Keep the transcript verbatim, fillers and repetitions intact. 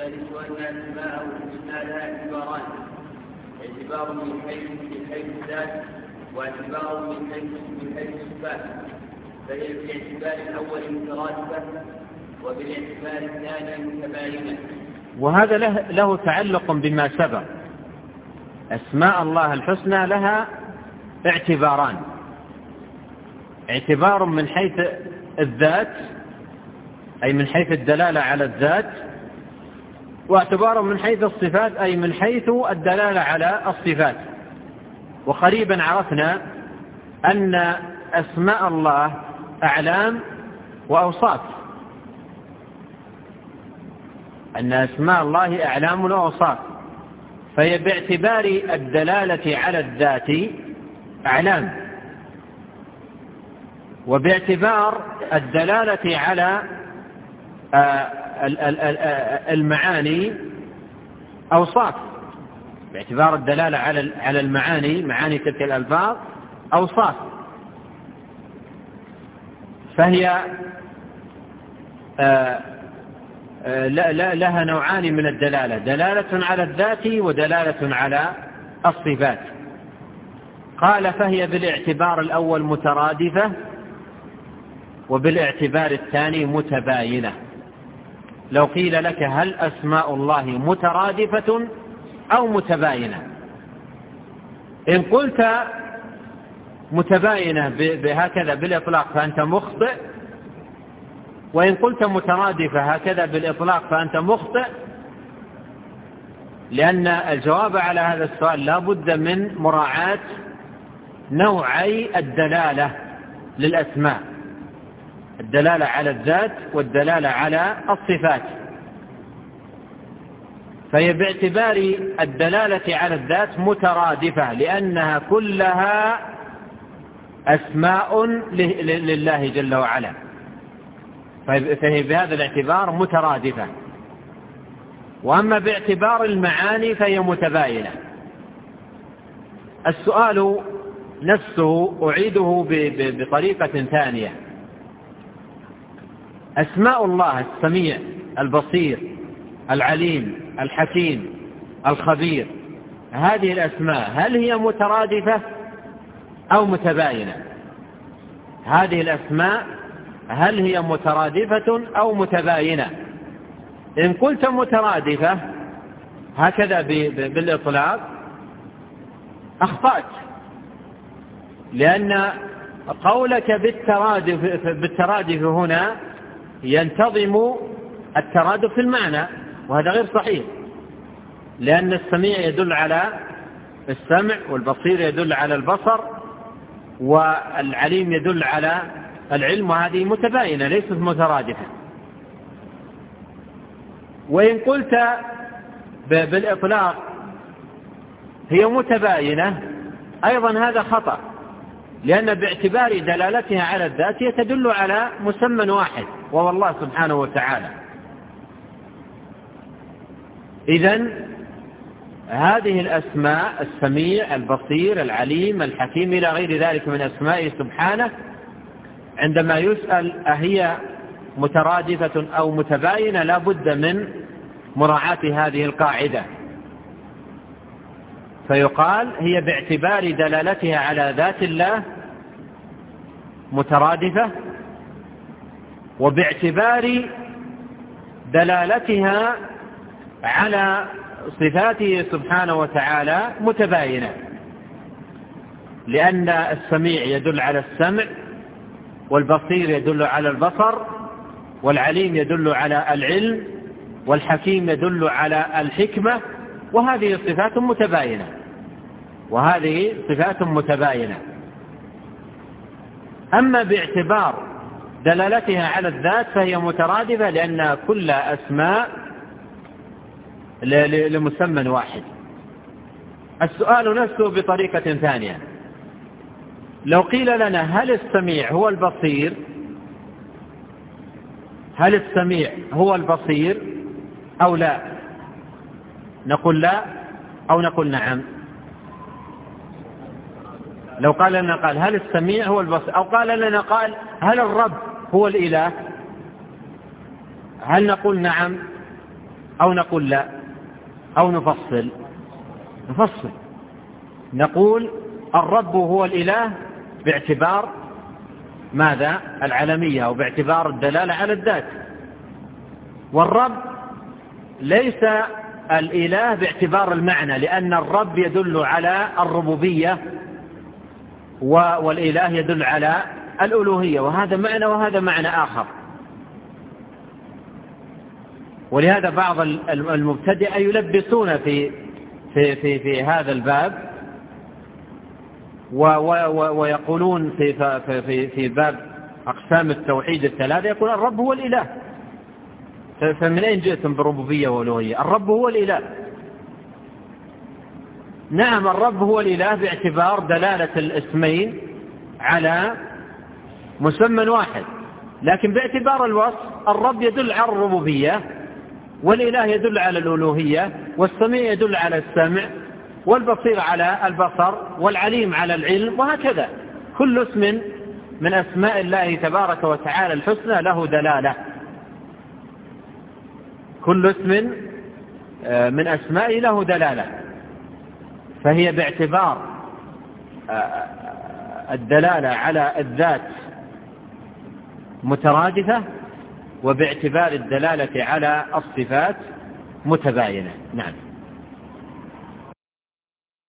والثالث أن أسماءه الحسنى لها اعتباران: اعتبار من حيث من حيث الذات، واعتبار من حيث من حيث الصفات، فهي بالاعتبار الأول مترادفة، وبالاعتبار الثاني متباينة. وهذا له, له تعلق بما سبق. أسماء الله الحسنى لها اعتباران: اعتبار من حيث الذات أي من حيث الدلالة على الذات، واعتبار من حيث الصفات أي من حيث الدلالة على الصفات. وقريبا عرفنا أن أسماء الله أعلام وأوصاف، أن أسماء الله أعلام وأوصاف، فهي باعتبار الدلالة على الذات أعلام، وباعتبار الدلالة على المعاني أوصاف، باعتبار الدلالة على المعاني معاني تلك الألفاظ أوصاف. فهي لها نوعان من الدلالة: دلالة على الذات ودلالة على الصفات. قال: فهي بالاعتبار الأول مترادفة، وبالاعتبار الثاني متباينة. لو قيل لك: هل أسماء الله مترادفة أو متباينة؟ إن قلت متباينة بهكذا بالإطلاق فأنت مخطئ، وإن قلت مترادفة هكذا بالإطلاق فأنت مخطئ، لأن الجواب على هذا السؤال لا بد من مراعاة نوعي الدلالة للأسماء: الدلالة على الذات والدلالة على الصفات. فهي باعتبار الدلالة على الذات مترادفة، لأنها كلها أسماء لله جل وعلا، فهي بهذا الاعتبار مترادفة. وأما باعتبار المعاني فهي متباينة. السؤال نفسه أعيده بطريقة ثانية: أسماء الله السميع البصير العليم الحكيم الخبير، هذه الأسماء هل هي مترادفة أو متباينة؟ هذه الأسماء هل هي مترادفة أو متباينة؟ إن قلت مترادفة هكذا بالإطلاق أخطأت، لأن قولك بالترادف, بالترادف هنا ينتظم الترادف في المعنى، وهذا غير صحيح، لأن السميع يدل على السمع، والبصير يدل على البصر، والعليم يدل على العلم، وهذه متباينة ليست مترادفة. وإن قلت بالإطلاق هي متباينة أيضا هذا خطأ، لأن باعتبار دلالتها على الذات هي تدل على مسمى واحد وهو الله سبحانه وتعالى. إذن هذه الأسماء السميع البصير العليم الحكيم إلى غير ذلك من أسمائه سبحانه، عندما يسأل أهي مترادفة أو متباينة لا بد من مراعاة هذه القاعدة، فيقال هي باعتبار دلالتها على ذات الله مترادفة، وباعتبار دلالتها على صفاته سبحانه وتعالى متباينة، لأن السميع يدل على السمع، والبصير يدل على البصر، والعليم يدل على العلم، والحكيم يدل على الحكمة، وهذه صفات متباينة وهذه صفات متباينة. أما باعتبار دلالتها على الذات فهي مترادفة، لأن كل أسماء لمسمى واحد. السؤال نفسه بطريقة ثانية: لو قيل لنا هل السميع هو البصير هل السميع هو البصير أو لا؟ نقول لا أو نقول نعم. لو قال لنا قال هل السميع هو البصير، أو قال لنا قال هل الرب هو الإله، هل نقول نعم أو نقول لا أو نفصل؟ نفصل، نقول الرب هو الإله باعتبار ماذا؟ العلمية، أو باعتبار الدلالة على الذات. والرب ليس الإله باعتبار المعنى، لأن الرب يدل على الربوبية والإله يدل على الألوهية، وهذا معنى وهذا معنى آخر. ولهذا بعض المبتدئة يلبسون في في في في هذا الباب، ويقولون في في في باب أقسام التوحيد الثلاثة يقول الرب هو الإله. فمن أين جئتم بالربوبية والألوهية؟ الرب هو الإله. نعم الرب هو الإله باعتبار دلالة الاسمين على مسمى واحد، لكن باعتبار الوصف الرب يدل على الربوبية، والإله يدل على الألوهية، والسميع يدل على السمع، والبصير على البصر، والعليم على العلم، وهكذا. كل اسم من أسماء الله تبارك وتعالى الحسنى له دلالة، كل اسم من أسمائه له دلالة، فهي باعتبار الدلالة على الذات مترادفة، وباعتبار الدلالة على الصفات متباينة. نعم.